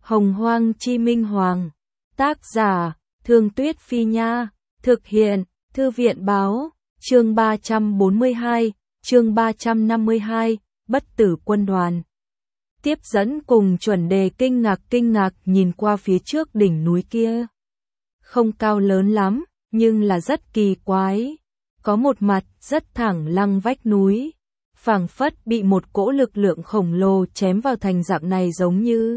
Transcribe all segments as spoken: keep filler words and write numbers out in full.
Hồng Hoang Chi Minh Hoàng. Tác giả, Thương Tuyết Phi Nha. Thực hiện, Thư viện Báo. Chương ba trăm bốn mươi hai, chương ba trăm năm mươi hai, Bất Tử Quân Đoàn. Tiếp dẫn cùng chuẩn đề kinh ngạc kinh ngạc nhìn qua phía trước đỉnh núi kia. Không cao lớn lắm, nhưng là rất kỳ quái. Có một mặt rất thẳng lăng vách núi, phảng phất bị một cỗ lực lượng khổng lồ chém vào thành dạng này giống như.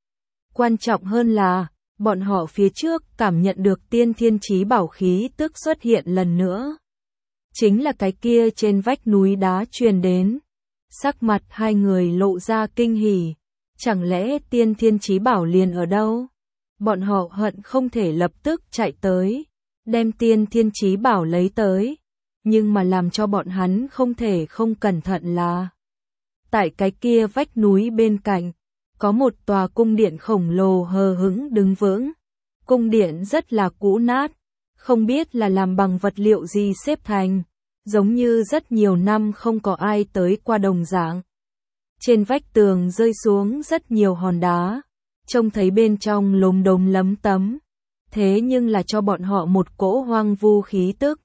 Quan trọng hơn là, bọn họ phía trước cảm nhận được tiên thiên chí bảo khí tức xuất hiện lần nữa. Chính là cái kia trên vách núi đá truyền đến. Sắc mặt hai người lộ ra kinh hỉ. Chẳng lẽ tiên thiên chí bảo liền ở đâu? Bọn họ hận không thể lập tức chạy tới, đem tiên thiên chí bảo lấy tới. Nhưng mà làm cho bọn hắn không thể không cẩn thận là, tại cái kia vách núi bên cạnh, có một tòa cung điện khổng lồ hờ hững đứng vững. Cung điện rất là cũ nát, không biết là làm bằng vật liệu gì xếp thành, giống như rất nhiều năm không có ai tới qua đồng dạng. Trên vách tường rơi xuống rất nhiều hòn đá, trông thấy bên trong lốm đốm lấm tấm, thế nhưng là cho bọn họ một cỗ hoang vu khí tức.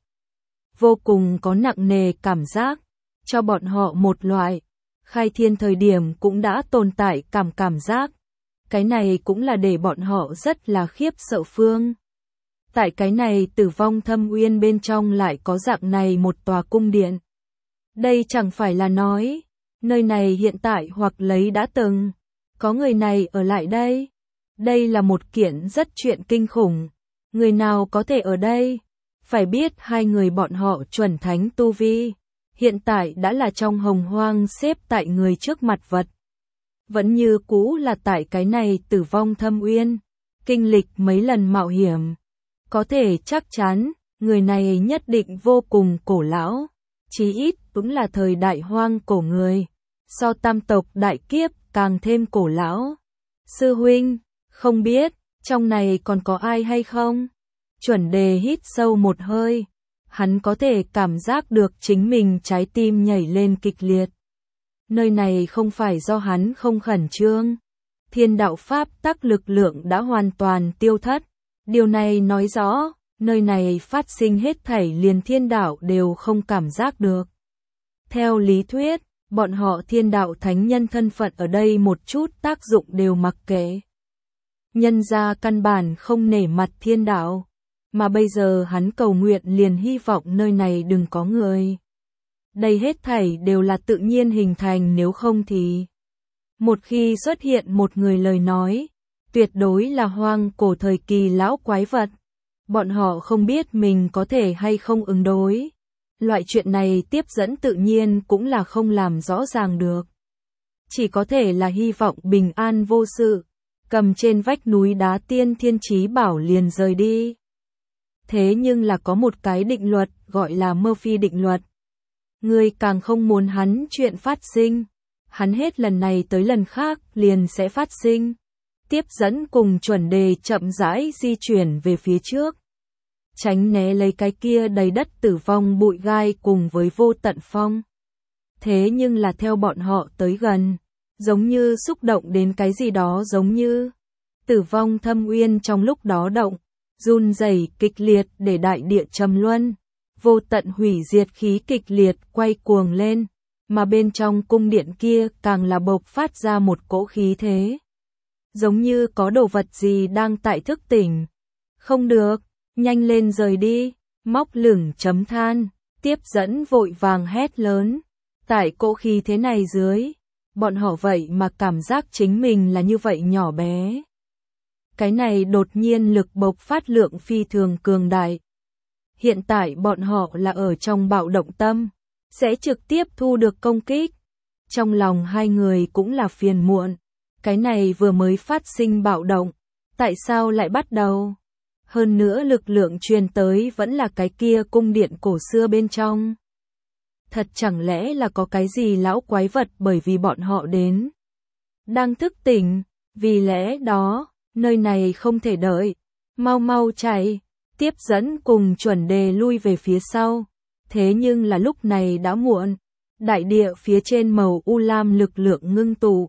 Vô cùng có nặng nề cảm giác, cho bọn họ một loại, khai thiên thời điểm cũng đã tồn tại cảm cảm giác. Cái này cũng là để bọn họ rất là khiếp sợ phương. Tại cái này tử vong thâm uyên bên trong lại có dạng này một tòa cung điện. Đây chẳng phải là nói, nơi này hiện tại hoặc lấy đã từng, có người này ở lại đây. Đây là một kiện rất chuyện kinh khủng, người nào có thể ở đây? Phải biết hai người bọn họ chuẩn thánh tu vi, hiện tại đã là trong hồng hoang xếp tại người trước mặt vật. Vẫn như cũ là tại cái này tử vong thâm uyên, kinh lịch mấy lần mạo hiểm. Có thể chắc chắn, người này nhất định vô cùng cổ lão, chí ít cũng là thời đại hoang cổ người, so tam tộc đại kiếp càng thêm cổ lão. Sư huynh, không biết, trong này còn có ai hay không? Chuẩn đề hít sâu một hơi, hắn có thể cảm giác được chính mình trái tim nhảy lên kịch liệt. Nơi này không phải do hắn không khẩn trương. Thiên đạo pháp tắc lực lượng đã hoàn toàn tiêu thất. Điều này nói rõ, nơi này phát sinh hết thảy liền thiên đạo đều không cảm giác được. Theo lý thuyết, bọn họ thiên đạo thánh nhân thân phận ở đây một chút tác dụng đều mặc kệ. Nhân ra căn bản không nể mặt thiên đạo, mà bây giờ hắn cầu nguyện liền hy vọng nơi này đừng có người. Đây hết thảy đều là tự nhiên hình thành, nếu không thì một khi xuất hiện một người lời nói, tuyệt đối là hoang cổ thời kỳ lão quái vật. Bọn họ không biết mình có thể hay không ứng đối. Loại chuyện này tiếp dẫn tự nhiên cũng là không làm rõ ràng được. Chỉ có thể là hy vọng bình an vô sự, cầm trên vách núi đá tiên thiên chí bảo liền rời đi. Thế nhưng là có một cái định luật gọi là Murphy định luật. Người càng không muốn hắn chuyện phát sinh, hắn hết lần này tới lần khác liền sẽ phát sinh. Tiếp dẫn cùng chuẩn đề chậm rãi di chuyển về phía trước, tránh né lấy cái kia đầy đất tử vong bụi gai cùng với vô tận phong. Thế nhưng là theo bọn họ tới gần, giống như xúc động đến cái gì đó, giống như tử vong thâm uyên trong lúc đó động, run rẩy kịch liệt để đại địa trầm luân. Vô tận hủy diệt khí kịch liệt quay cuồng lên, mà bên trong cung điện kia càng là bộc phát ra một cỗ khí thế. Giống như có đồ vật gì đang tại thức tỉnh. Không được, nhanh lên rời đi, móc lửng chấm than, tiếp dẫn vội vàng hét lớn. Tại cỗ khí thế này dưới, bọn họ vậy mà cảm giác chính mình là như vậy nhỏ bé. Cái này đột nhiên lực bộc phát lượng phi thường cường đại. Hiện tại bọn họ là ở trong bạo động tâm, sẽ trực tiếp thu được công kích. Trong lòng hai người cũng là phiền muộn. Cái này vừa mới phát sinh bạo động, tại sao lại bắt đầu? Hơn nữa lực lượng truyền tới vẫn là cái kia cung điện cổ xưa bên trong. Thật chẳng lẽ là có cái gì lão quái vật bởi vì bọn họ đến đang thức tỉnh, vì lẽ đó, nơi này không thể đợi, mau mau chạy. Tiếp dẫn cùng chuẩn đề lui về phía sau, thế nhưng là lúc này đã muộn. Đại địa phía trên màu u lam lực lượng ngưng tụ,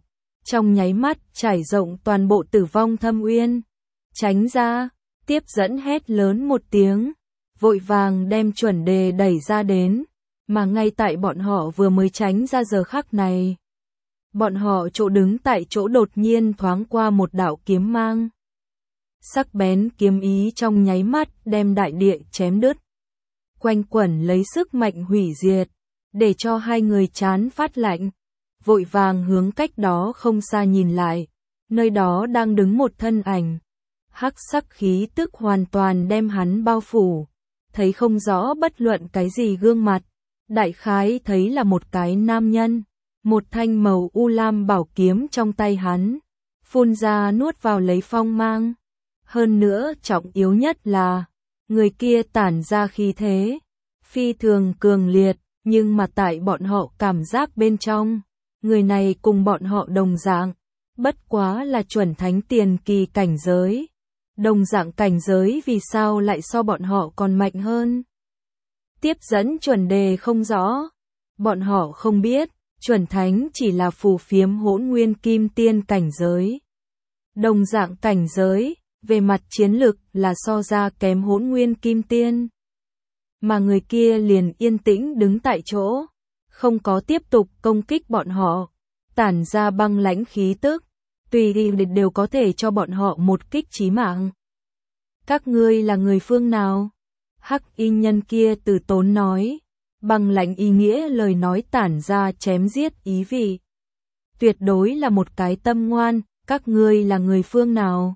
trong nháy mắt trải rộng toàn bộ Tử Vong Thâm Uyên. Tránh ra, tiếp dẫn hét lớn một tiếng, vội vàng đem chuẩn đề đẩy ra đến, mà ngay tại bọn họ vừa mới tránh ra giờ khắc này. Bọn họ chỗ đứng tại chỗ đột nhiên thoáng qua một đạo kiếm mang. Sắc bén kiếm ý trong nháy mắt đem đại địa chém đứt. Quanh quẩn lấy sức mạnh hủy diệt, để cho hai người chán phát lạnh. Vội vàng hướng cách đó không xa nhìn lại, nơi đó đang đứng một thân ảnh. Hắc sắc khí tức hoàn toàn đem hắn bao phủ, thấy không rõ bất luận cái gì gương mặt. Đại khái thấy là một cái nam nhân, một thanh màu u lam bảo kiếm trong tay hắn, phun ra nuốt vào lấy phong mang. Hơn nữa trọng yếu nhất là, người kia tản ra khí thế, phi thường cường liệt, nhưng mà tại bọn họ cảm giác bên trong, người này cùng bọn họ đồng dạng, bất quá là chuẩn thánh tiền kỳ cảnh giới. Đồng dạng cảnh giới vì sao lại so bọn họ còn mạnh hơn? Tiếp dẫn chuẩn đề không rõ. Bọn họ không biết, chuẩn thánh chỉ là phù phiếm hỗn nguyên kim tiên cảnh giới. Đồng dạng cảnh giới, về mặt chiến lực là so ra kém hỗn nguyên kim tiên. Mà người kia liền yên tĩnh đứng tại chỗ, không có tiếp tục công kích bọn họ, tản ra băng lãnh khí tức, tùy ý đều có thể cho bọn họ một kích chí mạng. Các ngươi là người phương nào? Hắc y nhân kia từ tốn nói, băng lãnh ý nghĩa lời nói tản ra chém giết ý vị. Tuyệt đối là một cái tâm ngoan, các ngươi là người phương nào?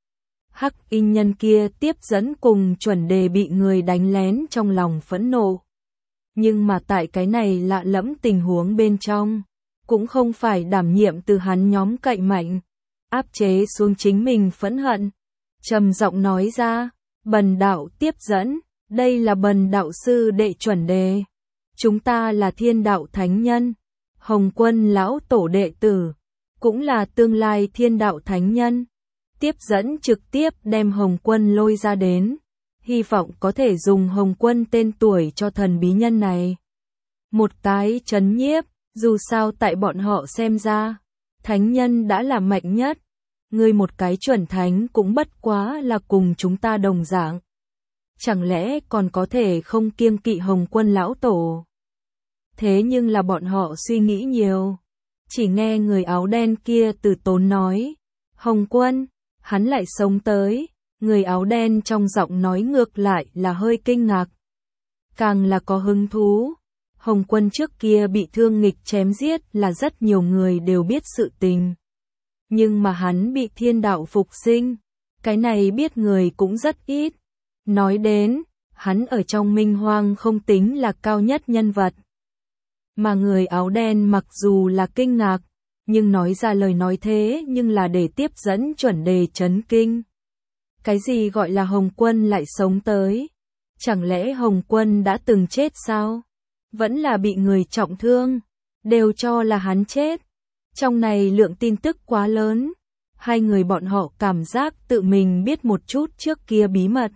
Hắc y nhân kia tiếp dẫn cùng chuẩn đề bị người đánh lén trong lòng phẫn nộ. Nhưng mà tại cái này lạ lẫm tình huống bên trong, cũng không phải đảm nhiệm từ hắn nhóm cậy mạnh, áp chế xuống chính mình phẫn hận. Trầm giọng nói ra, bần đạo tiếp dẫn, đây là bần đạo sư đệ chuẩn đề. Chúng ta là thiên đạo thánh nhân, Hồng Quân lão tổ đệ tử, cũng là tương lai thiên đạo thánh nhân. Tiếp dẫn trực tiếp đem Hồng Quân lôi ra đến, hy vọng có thể dùng Hồng Quân tên tuổi cho thần bí nhân này. Một cái trấn nhiếp, dù sao tại bọn họ xem ra, thánh nhân đã là mạnh nhất. Ngươi một cái chuẩn thánh cũng bất quá là cùng chúng ta đồng dạng. Chẳng lẽ còn có thể không kiêng kỵ Hồng Quân lão tổ? Thế nhưng là bọn họ suy nghĩ nhiều. Chỉ nghe người áo đen kia từ tốn nói, Hồng Quân, hắn lại sống tới. Người áo đen trong giọng nói ngược lại là hơi kinh ngạc. Càng là có hứng thú. Hồng Quân trước kia bị thương nghịch chém giết là rất nhiều người đều biết sự tình. Nhưng mà hắn bị thiên đạo phục sinh, cái này biết người cũng rất ít. Nói đến, hắn ở trong Minh Hoang không tính là cao nhất nhân vật. Mà người áo đen mặc dù là kinh ngạc, nhưng nói ra lời nói thế nhưng là để tiếp dẫn chuẩn đề chấn kinh. Cái gì gọi là Hồng Quân lại sống tới? Chẳng lẽ Hồng Quân đã từng chết sao? Vẫn là bị người trọng thương, đều cho là hắn chết. Trong này lượng tin tức quá lớn, hai người bọn họ cảm giác tự mình biết một chút trước kia bí mật.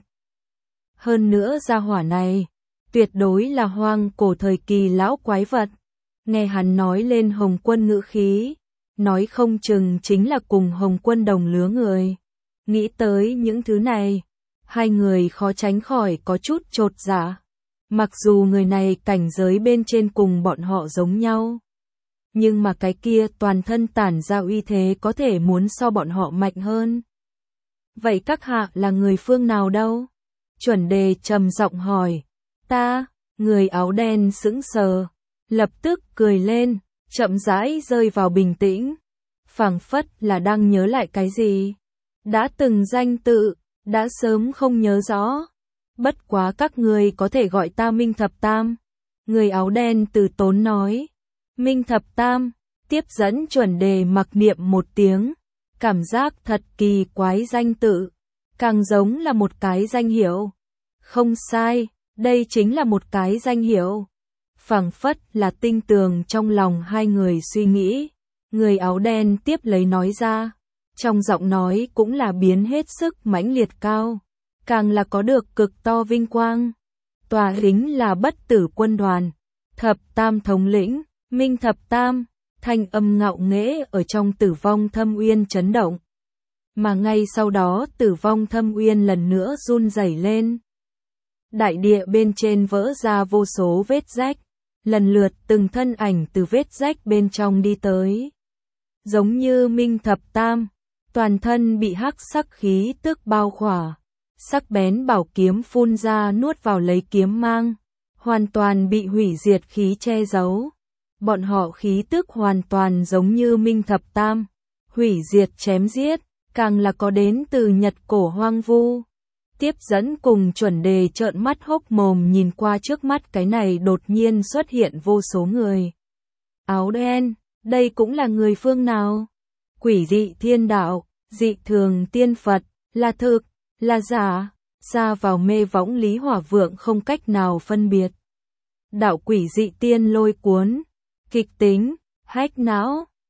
Hơn nữa gia hỏa này, tuyệt đối là hoang cổ thời kỳ lão quái vật. Nghe hắn nói lên Hồng Quân ngữ khí, nói không chừng chính là cùng Hồng Quân đồng lứa người. Nghĩ tới những thứ này, hai người khó tránh khỏi có chút chột dạ. Mặc dù người này cảnh giới bên trên cùng bọn họ giống nhau, nhưng mà cái kia toàn thân tản ra uy thế có thể muốn so bọn họ mạnh hơn. Vậy các hạ là người phương nào đâu? Chuẩn đề trầm giọng hỏi. Ta, người áo đen sững sờ, lập tức cười lên, chậm rãi rơi vào bình tĩnh. Phảng phất là đang nhớ lại cái gì. Đã từng danh tự, đã sớm không nhớ rõ. Bất quá các người có thể gọi ta Minh Thập Tam. Người áo đen từ tốn nói. Minh Thập Tam, tiếp dẫn chuẩn đề mặc niệm một tiếng. Cảm giác thật kỳ quái danh tự. Càng giống là một cái danh hiệu. Không sai, đây chính là một cái danh hiệu. Phảng phất là tinh tường trong lòng hai người suy nghĩ. Người áo đen tiếp lấy nói ra. Trong giọng nói cũng là biến hết sức mãnh liệt cao. Càng là có được cực to vinh quang. Tòa lính là bất tử quân đoàn. Thập Tam thống lĩnh, Minh Thập Tam, thanh âm ngạo nghễ ở trong Tử Vong Thâm Uyên chấn động. Mà ngay sau đó Tử Vong Thâm Uyên lần nữa run rẩy lên. Đại địa bên trên vỡ ra vô số vết rách, lần lượt từng thân ảnh từ vết rách bên trong đi tới. Giống như Minh Thập Tam, toàn thân bị hắc sắc khí tức bao khỏa, sắc bén bảo kiếm phun ra nuốt vào lấy kiếm mang, hoàn toàn bị hủy diệt khí che giấu. Bọn họ khí tức hoàn toàn giống như Minh Thập Tam, hủy diệt chém giết, càng là có đến từ Nhật cổ hoang vu. Tiếp dẫn cùng Chuẩn Đề trợn mắt hốc mồm nhìn qua trước mắt cái này đột nhiên xuất hiện vô số người. Áo đen, đây cũng là người phương nào? Quỷ dị thiên đạo, dị thường tiên Phật, là thực, là giả, xa vào mê võng Lý Hỏa Vượng không cách nào phân biệt. Đạo quỷ dị tiên lôi cuốn, kịch tính, hách não,